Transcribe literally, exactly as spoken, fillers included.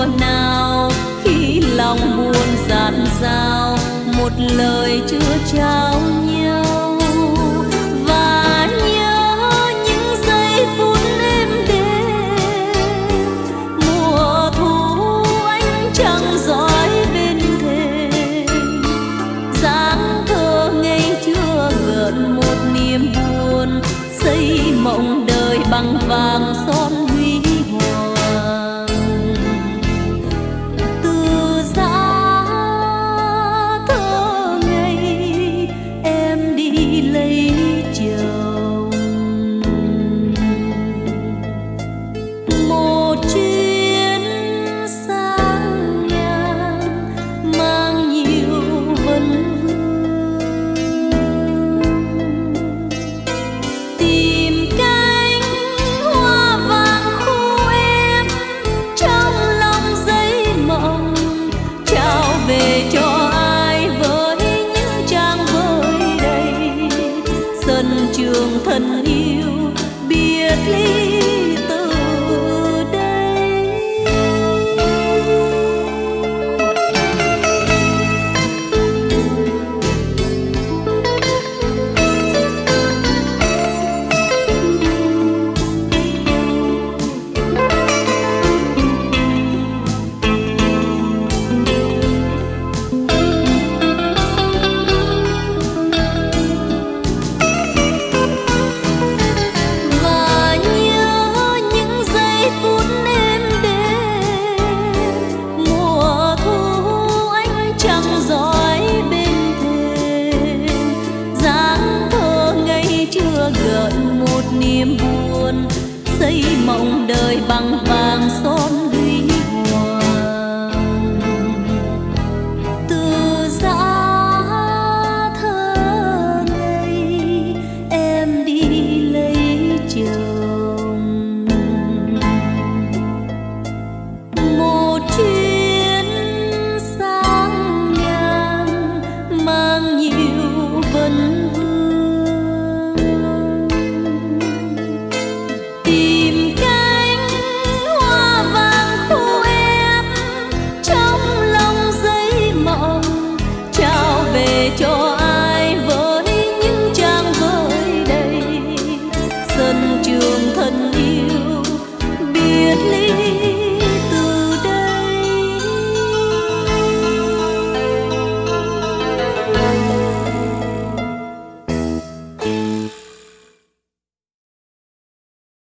mùa nào khi lòng buồn dạt dào, một lời chưa trao nhau. Và nhớ những giây phút êm đềm, mùa thu ánh trăng dõi bên thềm, dáng thơ ngây chưa gợn một niềm buồn, xây mộng đời bằng vàng son huy hoàng. Từ giá thơ ngây em đi lấy chồng, một chuyến sang nhang mang nhiều vấn vương, tìm cánh hoa vàng khu em trong lòng giấy mộng, trao về cho ai với những trang vơi đầy. Sân trường thân yêu biệt ly từ đây. Và nhớ những giây phút êm đềm, mùa thu ánh trăng dõi bên thềm, dáng thơ ngây chưa gợn một niềm buồn, xây mộng đời bằng vàng son huy hoàng. Từ giá thơ ngây em đi lấy chồng, một chuyến sang nhang mang nhiều vấn vương, tìm cánh hoa vàng khu em trong lòng giấy mộng, trao về cho ai với những trang vơi đầy. Sân trường thân yêu biệt ly